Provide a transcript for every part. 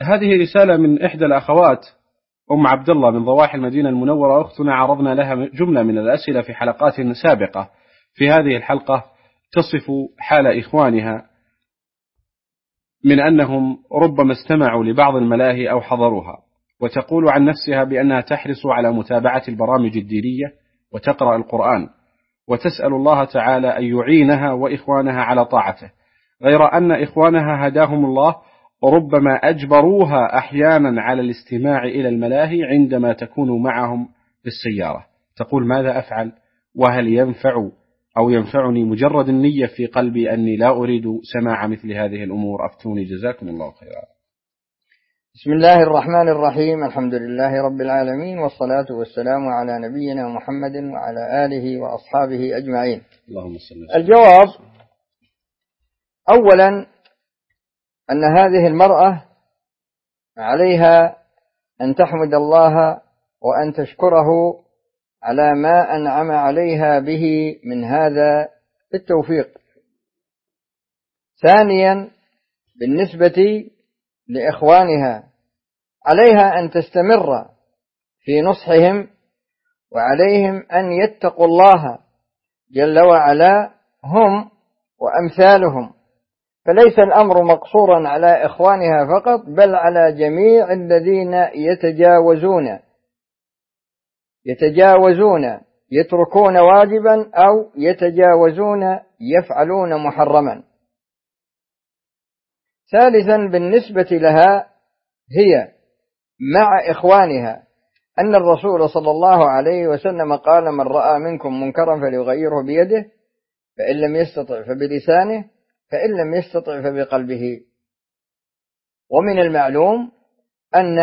هذه رسالة من إحدى الأخوات أم عبد الله من ضواحي المدينة المنورة. أختنا عرضنا لها جملة من الأسئلة في حلقات سابقة. في هذه الحلقة تصف حال إخوانها من أنهم ربما استمعوا لبعض الملاهي أو حضروها، وتقول عن نفسها بأنها تحرص على متابعة البرامج الدينية وتقرأ القرآن، وتسأل الله تعالى أن يعينها وإخوانها على طاعته، غير أن إخوانها هداهم الله وربما أجبروها أحيانا على الاستماع إلى الملاهي عندما تكون معهم في السيارة. تقول: ماذا أفعل؟ وهل ينفع أو ينفعني مجرد النية في قلبي أني لا أريد سماع مثل هذه الأمور؟ أفتوني جزاكم الله خيرا. بسم الله الرحمن الرحيم. الحمد لله رب العالمين، والصلاة والسلام على نبينا محمد وعلى آله وأصحابه أجمعين. اللهم صل وسلم. الجواب: أولا أن هذه المرأة عليها أن تحمد الله وأن تشكره على ما أنعم عليها به من هذا التوفيق. ثانيا، بالنسبة لإخوانها عليها أن تستمر في نصحهم، وعليهم أن يتقوا الله جل وعلا هم وأمثالهم، فليس الأمر مقصورا على إخوانها فقط، بل على جميع الذين يتجاوزون يتركون واجبا أو يتجاوزون يفعلون محرما. ثالثا، بالنسبة لها هي مع إخوانها أن الرسول صلى الله عليه وسلم قال: من رأى منكم منكرا فليغيره بيده، فإن لم يستطع فبلسانه، فإن لم يستطع فبقلبه. ومن المعلوم أن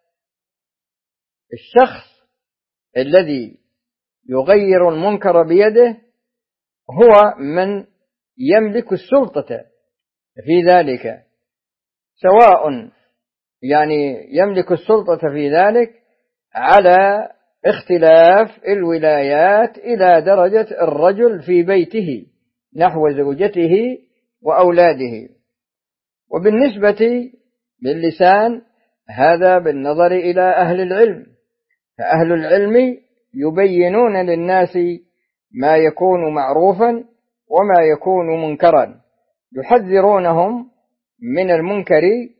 الشخص الذي يغير المنكر بيده هو من يملك السلطة في ذلك، سواء يملك السلطة في ذلك على اختلاف الولايات إلى درجة الرجل في بيته نحو زوجته وأولاده. وبالنسبة للسان هذا بالنظر إلى أهل العلم، فأهل العلم يبينون للناس ما يكون معروفا وما يكون منكرا، يحذرونهم من المنكر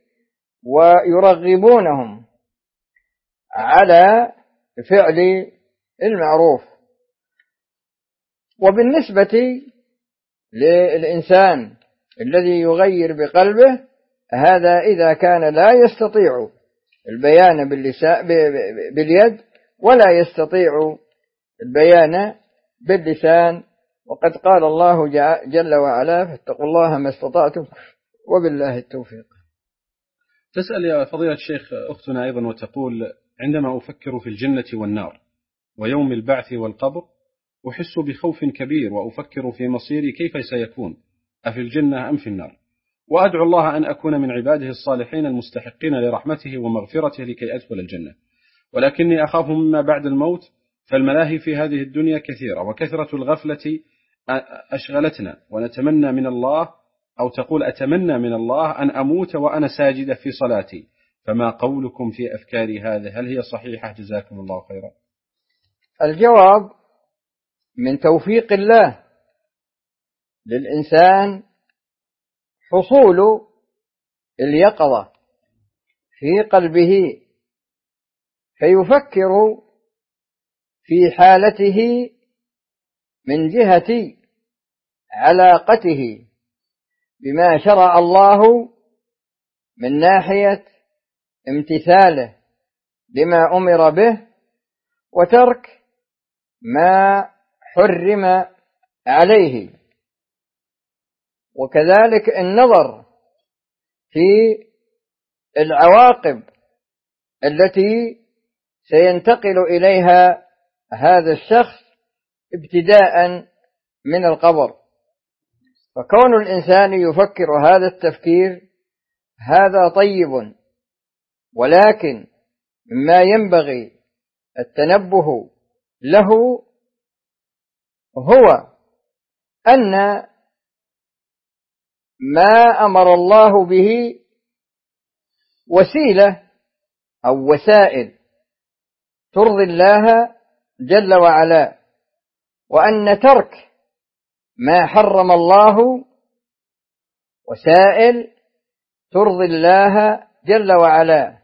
ويرغبونهم على فعل المعروف. وبالنسبة للإنسان الذي يغير بقلبه، هذا إذا كان لا يستطيع البيان باليد ولا يستطيع البيان باللسان، وقد قال الله جل وعلا: فاتقوا الله ما استطعتم وبالله التوفيق. تسأل يا فضيلة الشيخ أختنا أيضا وتقول: عندما أفكر في الجنة والنار ويوم البعث والقبر أحس بخوف كبير، وأفكر في مصيري كيف سيكون، أفي الجنة أم في النار، وأدعو الله أن أكون من عباده الصالحين المستحقين لرحمته ومغفرته لكي أدخل الجنة، ولكني أخاف مما بعد الموت، فالملاهي في هذه الدنيا كثيرة، وكثرة الغفلة أشغلتنا، ونتمنى من الله، أو تقول أتمنى من الله أن أموت وأنا ساجدة في صلاتي، فما قولكم في أفكاري هذا؟ هل هي صحيحة؟ جزاكم الله خيرا. الجواب: من توفيق الله للإنسان حصول اليقظة في قلبه، فيفكر في حالته من جهة علاقته بما شرع الله من ناحية امتثاله لما أمر به وترك ما حرم عليه، وكذلك النظر في العواقب التي سينتقل إليها هذا الشخص ابتداء من القبر. فكون الإنسان يفكر هذا التفكير هذا طيب، ولكن ما ينبغي التنبه له هو أن ما أمر الله به وسيلة أو وسائل ترضي الله جل وعلا، وأن ترك ما حرم الله وسائل ترضي الله جل وعلا،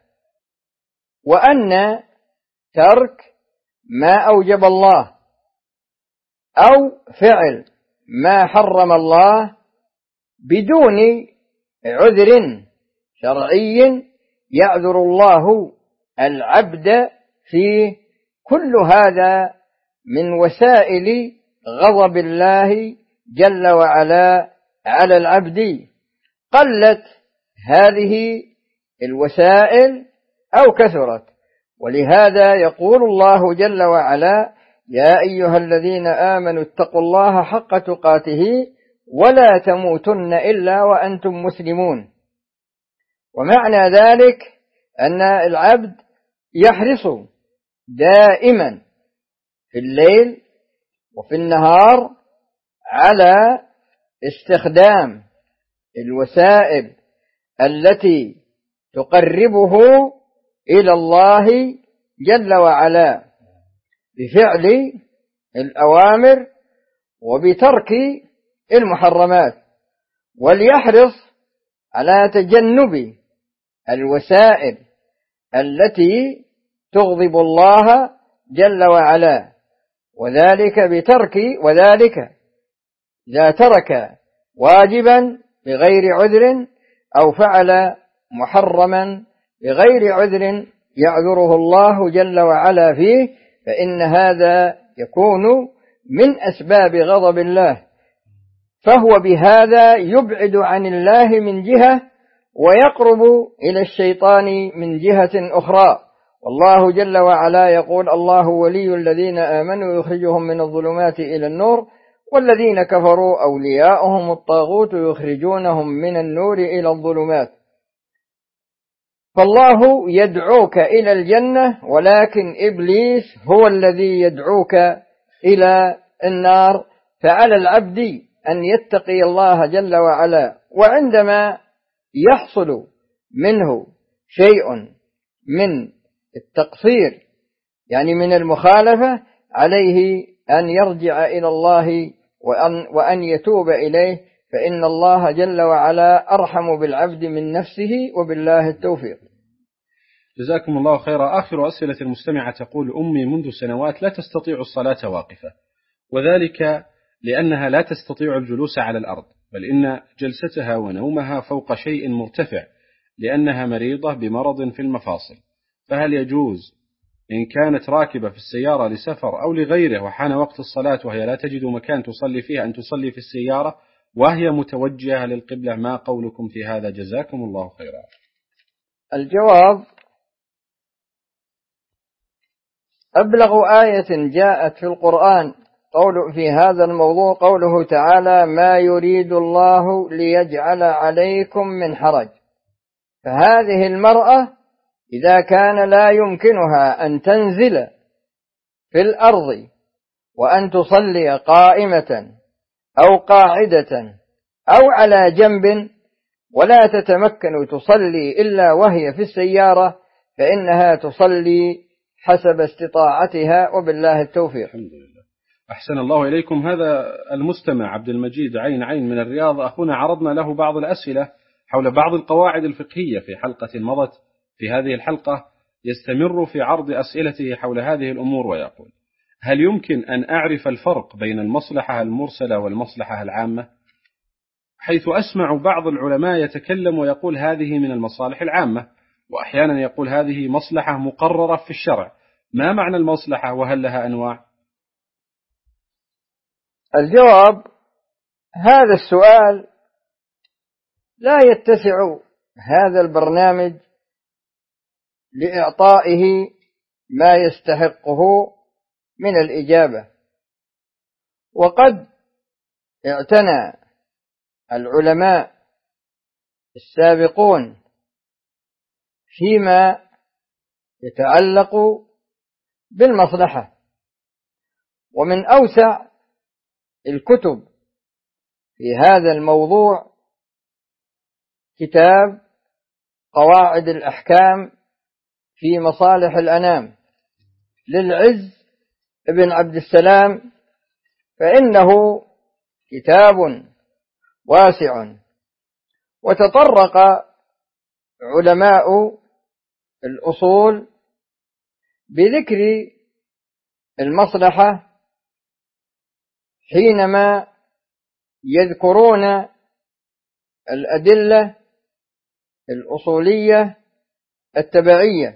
وأن ترك ما أوجب الله أو فعل ما حرم الله بدون عذر شرعي يعذر الله العبد فيه، كل هذا من وسائل غضب الله جل وعلا على العبد. قلت هذه الوسائل أو كثرت، ولهذا يقول الله جل وعلا: يا أيها الذين آمنوا اتقوا الله حق تقاته ولا تموتن إلا وأنتم مسلمون. ومعنى ذلك أن العبد يحرص دائما في الليل وفي النهار على استخدام الوسائل التي تقربه إلى الله جل وعلا بفعل الأوامر وبترك المحرمات، وليحرص على تجنب الوسائل التي تغضب الله جل وعلا، وذلك إذا ترك واجبا بغير عذر أو فعل محرما بغير عذر يعذره الله جل وعلا فيه، فإن هذا يكون من أسباب غضب الله، فهو بهذا يبعد عن الله من جهة ويقرب إلى الشيطان من جهة أخرى. والله جل وعلا يقول: الله ولي الذين آمنوا يخرجهم من الظلمات إلى النور والذين كفروا أولياؤهم الطاغوت يخرجونهم من النور إلى الظلمات. فالله يدعوك إلى الجنة، ولكن إبليس هو الذي يدعوك إلى النار، فعلى العبد أن يتقي الله جل وعلا، وعندما يحصل منه شيء من التقصير يعني من المخالفة عليه أن يرجع إلى الله وأن يتوب إليه، فإن الله جل وعلا أرحم بالعبد من نفسه، وبالله التوفيق. جزاكم الله خيرا. آخر أسئلة المستمعة تقول: أمي منذ سنوات لا تستطيع الصلاة واقفة، وذلك لأنها لا تستطيع الجلوس على الأرض، بل إن جلستها ونومها فوق شيء مرتفع لأنها مريضة بمرض في المفاصل، فهل يجوز إن كانت راكبة في السيارة لسفر أو لغيره وحان وقت الصلاة وهي لا تجد مكان تصلي فيه أن تصلي في السيارة وهي متوجهة للقبلة؟ ما قولكم في هذا؟ جزاكم الله خيرا. الجواب: أبلغ آية جاءت في القرآن في هذا الموضوع قوله تعالى: ما يريد الله ليجعل عليكم من حرج. فهذه المرأة إذا كان لا يمكنها أن تنزل في الأرض وأن تصلي قائمة أو قاعدة أو على جنب، ولا تتمكن تصلي إلا وهي في السيارة، فإنها تصلي حسب استطاعتها، وبالله التوفيق. الحمد لله. أحسن الله إليكم. هذا المستمع عبد المجيد عين من الرياض، أخونا عرضنا له بعض الأسئلة حول بعض القواعد الفقهية في حلقة مضت. في هذه الحلقة يستمر في عرض أسئلته حول هذه الأمور، ويقول: هل يمكن أن أعرف الفرق بين المصلحة المرسلة والمصلحة العامة؟ حيث أسمع بعض العلماء يتكلم ويقول هذه من المصالح العامة، وأحيانا يقول هذه مصلحة مقررة في الشرع. ما معنى المصلحة وهل لها أنواع؟ الجواب: هذا السؤال لا يتسع هذا البرنامج لإعطائه ما يستحقه من الإجابة، وقد اعتنى العلماء السابقون فيما يتعلق بالمصلحة، ومن أوسع الكتب في هذا الموضوع كتاب قواعد الأحكام في مصالح الأنام للعز بن عبد السلام، فإنه كتاب واسع، وتطرق علماء الأصول بذكر المصلحة حينما يذكرون الأدلة الأصولية التبعية،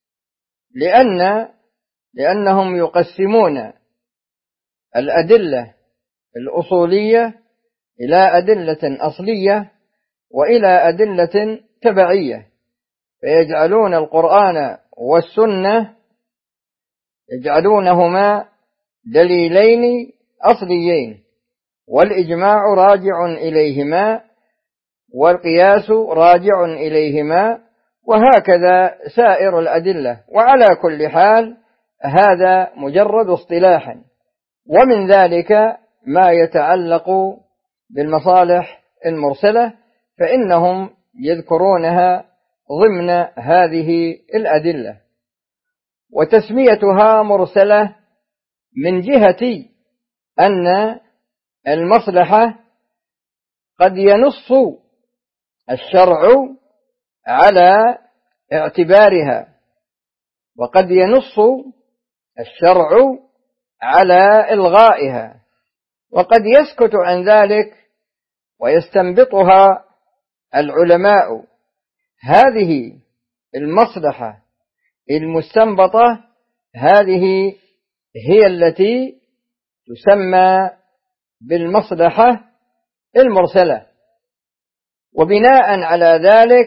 لأنهم يقسمون الأدلة الأصولية إلى أدلة أصلية وإلى أدلة تبعية، فيجعلون القرآن والسنة يجعلونهما دليلين أصليين، والإجماع راجع إليهما والقياس راجع إليهما، وهكذا سائر الأدلة. وعلى كل حال هذا مجرد اصطلاح، ومن ذلك ما يتعلق بالمصالح المرسلة، فإنهم يذكرونها ضمن هذه الأدلة، وتسميتها مرسلة من جهة أن المصلحة قد ينص الشرع على اعتبارها، وقد ينص الشرع على إلغائها، وقد يسكت عن ذلك ويستنبطها العلماء. هذه المصلحة المستنبطة هذه هي التي تسمى بالمصلحة المرسلة، وبناء على ذلك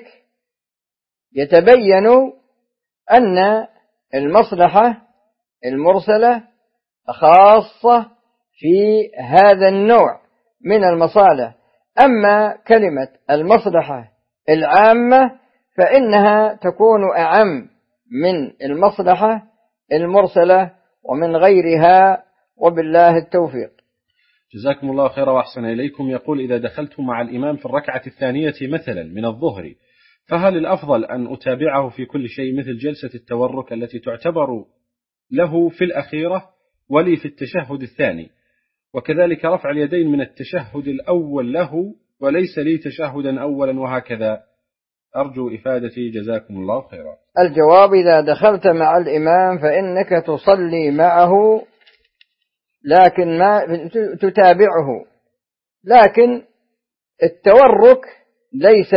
يتبين أن المصلحة المرسلة خاصة في هذا النوع من المصالح. أما كلمة المصلحة العامة فإنها تكون أعم من المصلحة المرسلة ومن غيرها، وبالله التوفيق. جزاكم الله خيرا وأحسن إليكم. يقول: إذا دخلت مع الإمام في الركعة الثانية مثلا من الظهر، فهل الأفضل أن أتابعه في كل شيء مثل جلسة التورك التي تعتبر له في الأخيرة ولي في التشهد الثاني، وكذلك رفع اليدين من التشهد الأول له وليس لي تشهدا أولا، وهكذا؟ أرجو إفادتي جزاكم الله خيرا. الجواب: إذا دخلت مع الإمام فإنك تصلي معه، لكن ما تتابعه، لكن التورك ليس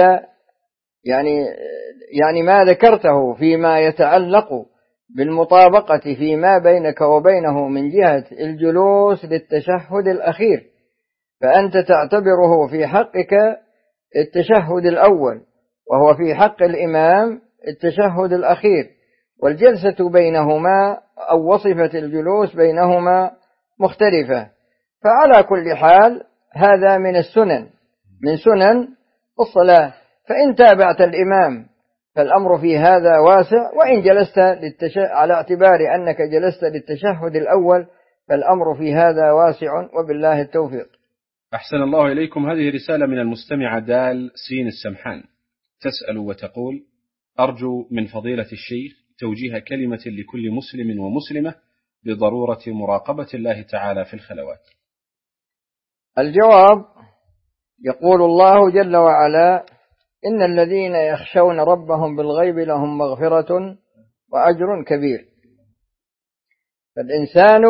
يعني ما ذكرته فيما يتعلق بالمطابقة فيما بينك وبينه من جهة الجلوس للتشهد الأخير، فأنت تعتبره في حقك التشهد الأول، وهو في حق الإمام التشهد الأخير، والجلسة بينهما أو وصفة الجلوس بينهما مختلفة. فعلى كل حال هذا من السنن، من سنن الصلاة، فإن تابعت الإمام فالأمر في هذا واسع، وإن جلست على اعتبار أنك جلست للتشهد الأول فالأمر في هذا واسع، وبالله التوفيق. أحسن الله إليكم. هذه رسالة من المستمعة دال سين السمحان، تسأل وتقول: أرجو من فضيلة الشيخ توجيه كلمة لكل مسلم ومسلمة بضرورة مراقبة الله تعالى في الخلوات. الجواب: يقول الله جل وعلا: إن الذين يخشون ربهم بالغيب لهم مغفرة وأجر كبير. فالإنسان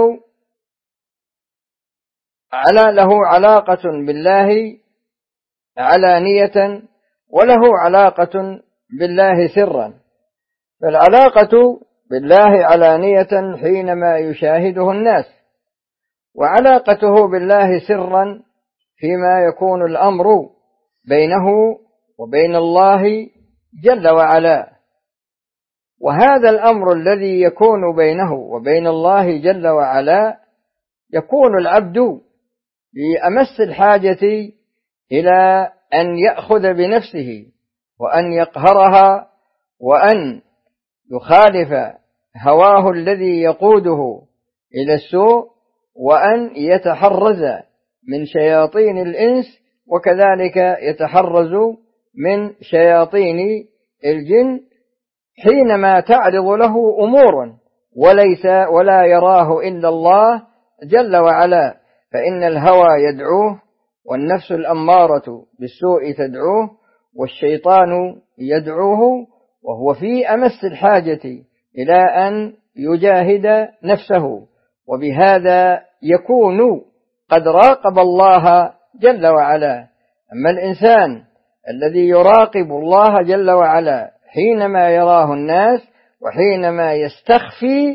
له علاقة بالله علانية، وله علاقة بالله سرا. فالعلاقة بالله علانية حينما يشاهده الناس، وعلاقته بالله سرا فيما يكون الأمر بينه وبين الله جل وعلا. وهذا الأمر الذي يكون بينه وبين الله جل وعلا يكون العبد بأمس الحاجة إلى أن يأخذ بنفسه وأن يقهرها، وأن يخالف هواه الذي يقوده إلى السوء، وأن يتحرز من شياطين الإنس، وكذلك يتحرز من شياطين الجن حينما تعرض له أمور ولا يراه إلا الله جل وعلا، فإن الهوى يدعوه، والنفس الأمارة بالسوء تدعوه، والشيطان يدعوه، وهو في أمس الحاجة إلى أن يجاهد نفسه، وبهذا يكون قد راقب الله جل وعلا. أما الإنسان الذي يراقب الله جل وعلا حينما يراه الناس وحينما يستخفي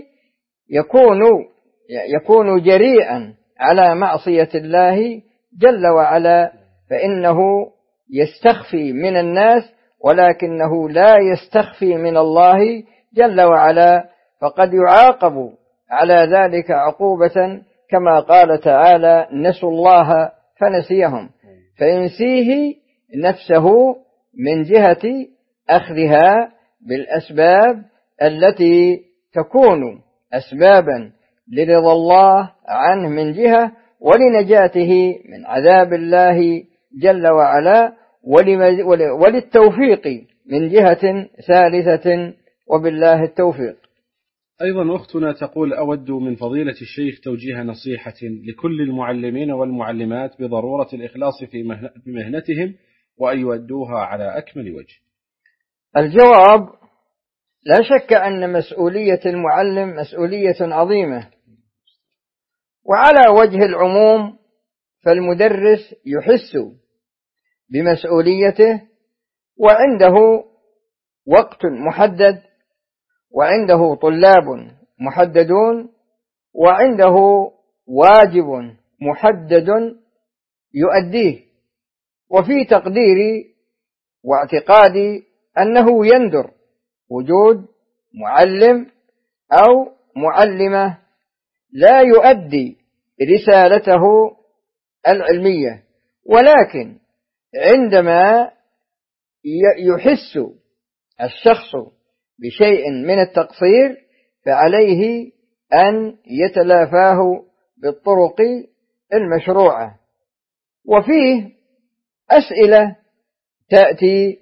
يكون جريئا على معصية الله جل وعلا، فإنه يستخفي من الناس ولكنه لا يستخفي من الله جل وعلا، فقد يعاقب على ذلك عقوبة كما قال تعالى: نسوا الله فنسيهم، فينسيه نفسه من جهة أخذها بالأسباب التي تكون أسبابا لرضا الله عنه من جهة، ولنجاته من عذاب الله جل وعلا، وللتوفيق من جهة ثالثة، وبالله التوفيق. أيضا أختنا تقول: أود من فضيلة الشيخ توجيه نصيحة لكل المعلمين والمعلمات بضرورة الإخلاص في مهنتهم وأن يؤدوها على أكمل وجه. الجواب: لا شك أن مسؤولية المعلم مسؤولية عظيمة، وعلى وجه العموم فالمدرس يحس بمسؤوليته، وعنده وقت محدد، وعنده طلاب محددون، وعنده واجب محدد يؤديه، وفي تقديري واعتقادي أنه يندر وجود معلم أو معلمة لا يؤدي رسالته العلمية، ولكن عندما يحس الشخص بشيء من التقصير فعليه أن يتلافاه بالطرق المشروعة. وفيه أسئلة تأتي،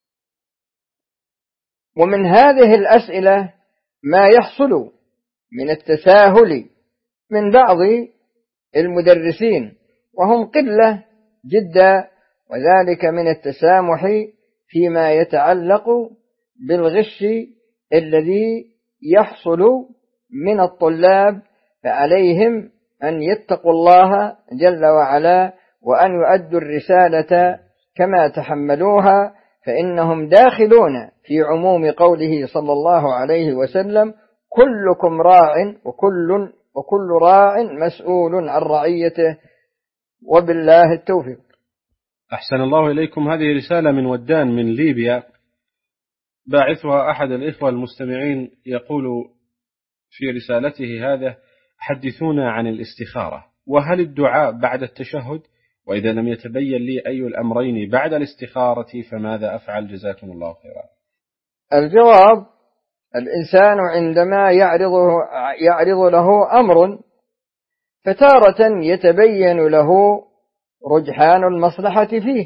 ومن هذه الأسئلة ما يحصل من التساهل من بعض المدرسين، وهم قلة جدا، وذلك من التسامح فيما يتعلق بالغش الذي يحصل من الطلاب، فعليهم أن يتقوا الله جل وعلا وأن يؤدوا الرسالة كما تحملوها، فإنهم داخلون في عموم قوله صلى الله عليه وسلم: كلكم راع وكل راع مسؤول عن رعيته، وبالله التوفيق. أحسن الله إليكم. هذه رسالة من ودان من ليبيا، باعثها أحد الإخوة المستمعين، يقول في رسالته هذا: حدثونا عن الاستخارة، وهل الدعاء بعد التشهد؟ وإذا لم يتبين لي أي الأمرين بعد الاستخارة فماذا أفعل؟ جزاكم الله خيرا. الجواب: الإنسان عندما يعرض له أمر فتارة يتبين له رجحان المصلحة فيه،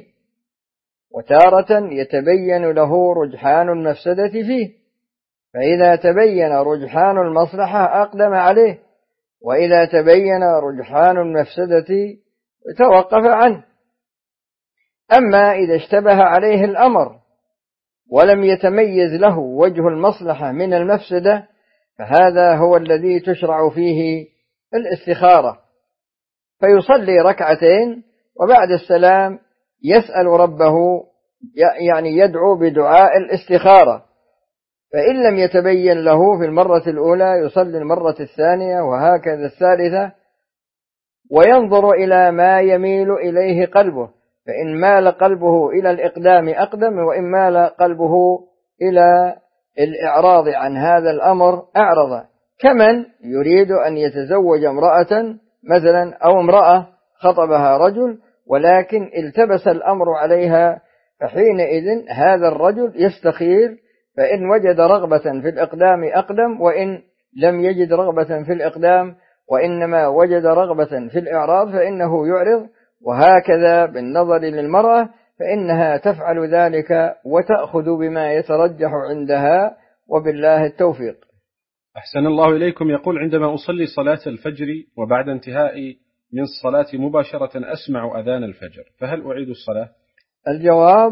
وتارة يتبين له رجحان المفسدة فيه، فإذا تبين رجحان المصلحة أقدم عليه، وإذا تبين رجحان المفسدة توقف عنه. أما إذا اشتبه عليه الأمر ولم يتميز له وجه المصلحة من المفسدة، فهذا هو الذي تشرع فيه الاستخارة، فيصلي ركعتين وبعد السلام يسأل ربه، يعني يدعو بدعاء الاستخارة، فإن لم يتبين له في المرة الأولى يصلي المرة الثانية وهكذا الثالثة، وينظر إلى ما يميل إليه قلبه، فإن مال قلبه إلى الإقدام أقدم، وإن مال قلبه إلى الإعراض عن هذا الأمر أعرض، كمن يريد أن يتزوج امرأة مثلا، أو امرأة خطبها رجل ولكن التبس الأمر عليها، فحينئذ هذا الرجل يستخير، فإن وجد رغبة في الإقدام أقدم، وإن لم يجد رغبة في الإقدام وإنما وجد رغبة في الإعراض فإنه يعرض، وهكذا بالنظر للمرأة، فإنها تفعل ذلك وتأخذ بما يترجح عندها، وبالله التوفيق. أحسن الله إليكم. يقول: عندما أصلي صلاة الفجر وبعد انتهائي من الصلاة مباشرة أسمع أذان الفجر، فهل أعيد الصلاة؟ الجواب: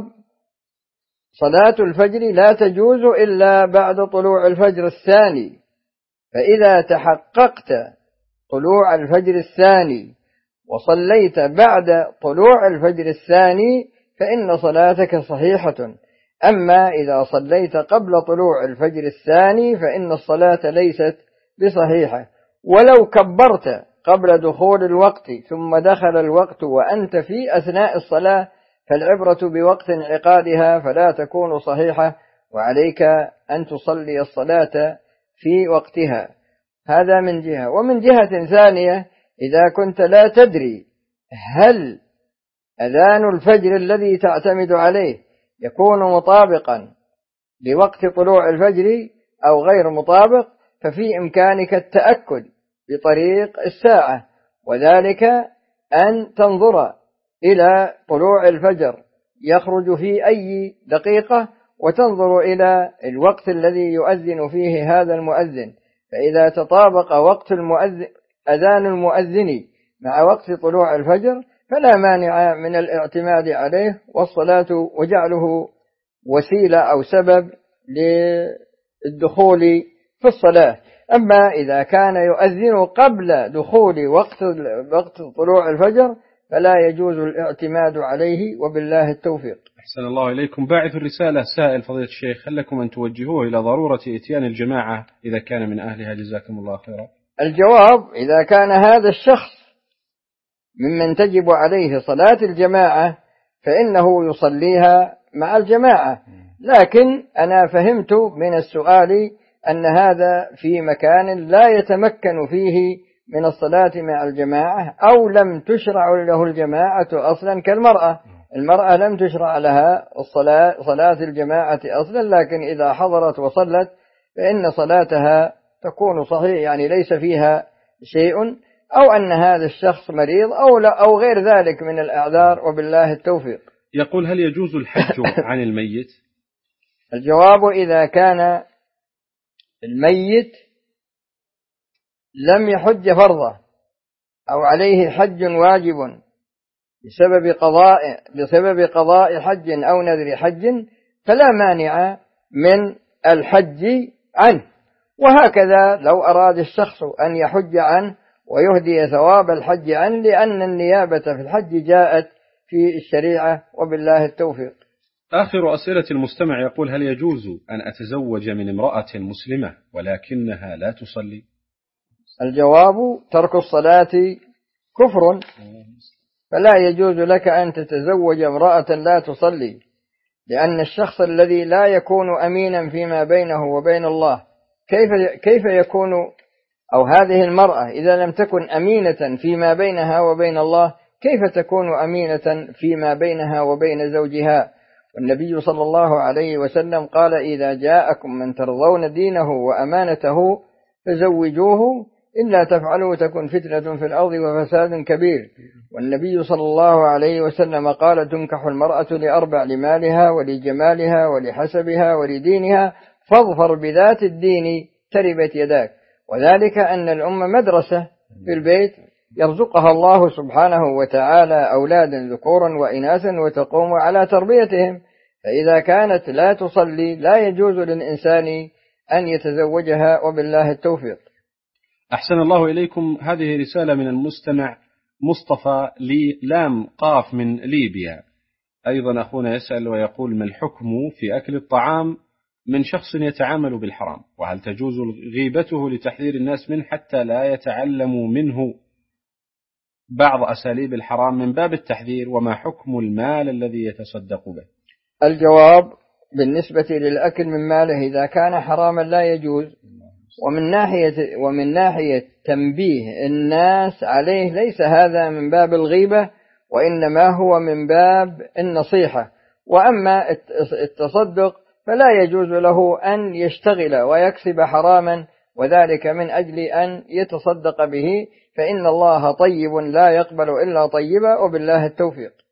صلاة الفجر لا تجوز إلا بعد طلوع الفجر الثاني، فإذا تحققت طلوع الفجر الثاني وصليت بعد طلوع الفجر الثاني فإن صلاتك صحيحة. أما إذا صليت قبل طلوع الفجر الثاني فإن الصلاة ليست بصحيحة. ولو كبرت قبل دخول الوقت ثم دخل الوقت وأنت في أثناء الصلاة فالعبرة بوقت انعقادها فلا تكون صحيحة، وعليك أن تصلي الصلاة في وقتها. هذا من جهة. ومن جهة ثانية، إذا كنت لا تدري هل أذان الفجر الذي تعتمد عليه يكون مطابقا لوقت طلوع الفجر أو غير مطابق، ففي إمكانك التأكد بطريق الساعة، وذلك أن تنظر إلى طلوع الفجر يخرج في أي دقيقة وتنظر إلى الوقت الذي يؤذن فيه هذا المؤذن، فإذا تطابق وقت أذان المؤذن مع وقت طلوع الفجر فلا مانع من الاعتماد عليه والصلاة وجعله وسيلة أو سبب للدخول في الصلاة. أما إذا كان يؤذن قبل دخول وقت طلوع الفجر فلا يجوز الاعتماد عليه، وبالله التوفيق. أحسن الله إليكم. باعث الرسالة سائل: فضيلة الشيخ، هل لكم أن توجهوه إلى ضرورة إتيان الجماعة إذا كان من أهلها؟ جزاكم الله خيرا. الجواب: إذا كان هذا الشخص ممن تجب عليه صلاة الجماعة فإنه يصليها مع الجماعة، لكن أنا فهمت من السؤال أن هذا في مكان لا يتمكن فيه من الصلاة مع الجماعة، أو لم تشرع له الجماعة أصلا، كالمرأة. المرأة لم تشرع لها صلاة الجماعة أصلا، لكن إذا حضرت وصلت فإن صلاتها تكون صحيح، يعني ليس فيها شيء، أو أن هذا الشخص مريض أو غير ذلك من الأعذار، وبالله التوفيق. يقول: هل يجوز الحج عن الميت؟ الجواب: إذا كان الميت لم يحج فرضه أو عليه حج واجب بسبب قضاء حج أو نذر حج فلا مانع من الحج عنه. وهكذا لو أراد الشخص أن يحج عنه ويهدي ثواب الحج عنه، لأن النيابة في الحج جاءت في الشريعة، وبالله التوفيق. آخر أسئلة المستمع يقول: هل يجوز أن أتزوج من امرأة مسلمة ولكنها لا تصلي؟ الجواب: ترك الصلاة كفر، فلا يجوز لك أن تتزوج امرأة لا تصلي، لأن الشخص الذي لا يكون أمينا فيما بينه وبين الله كيف يكون، أو هذه المرأة إذا لم تكن أمينة فيما بينها وبين الله كيف تكون أمينة فيما بينها وبين زوجها؟ والنبي صلى الله عليه وسلم قال: إذا جاءكم من ترضون دينه وأمانته فزوجوه، إلا تفعلوا تكن فتنة في الأرض وفساد كبير. والنبي صلى الله عليه وسلم قال: تنكح المرأة لأربع: لمالها ولجمالها ولحسبها ولدينها، فاظفر بذات الدين تربت يداك. وذلك أن الأم مدرسة في البيت يرزقها الله سبحانه وتعالى أولادا ذكورا وإناثا وتقوم على تربيتهم، فإذا كانت لا تصلي لا يجوز للإنسان أن يتزوجها، وبالله التوفيق. أحسن الله إليكم. هذه رسالة من المستمع مصطفى لام قاف من ليبيا. أيضا أخونا يسأل ويقول: ما الحكم في أكل الطعام من شخص يتعامل بالحرام؟ وهل تجوز غيبته لتحذير الناس منه حتى لا يتعلموا منه بعض أساليب الحرام من باب التحذير؟ وما حكم المال الذي يتصدق به؟ الجواب: بالنسبة للأكل من ماله إذا كان حراما لا يجوز، ومن ناحية تنبيه الناس عليه ليس هذا من باب الغيبة، وإنما هو من باب النصيحة. وأما التصدق فلا يجوز له أن يشتغل ويكسب حراما وذلك من أجل أن يتصدق به، فإن الله طيب لا يقبل إلا طيبا، وبالله التوفيق.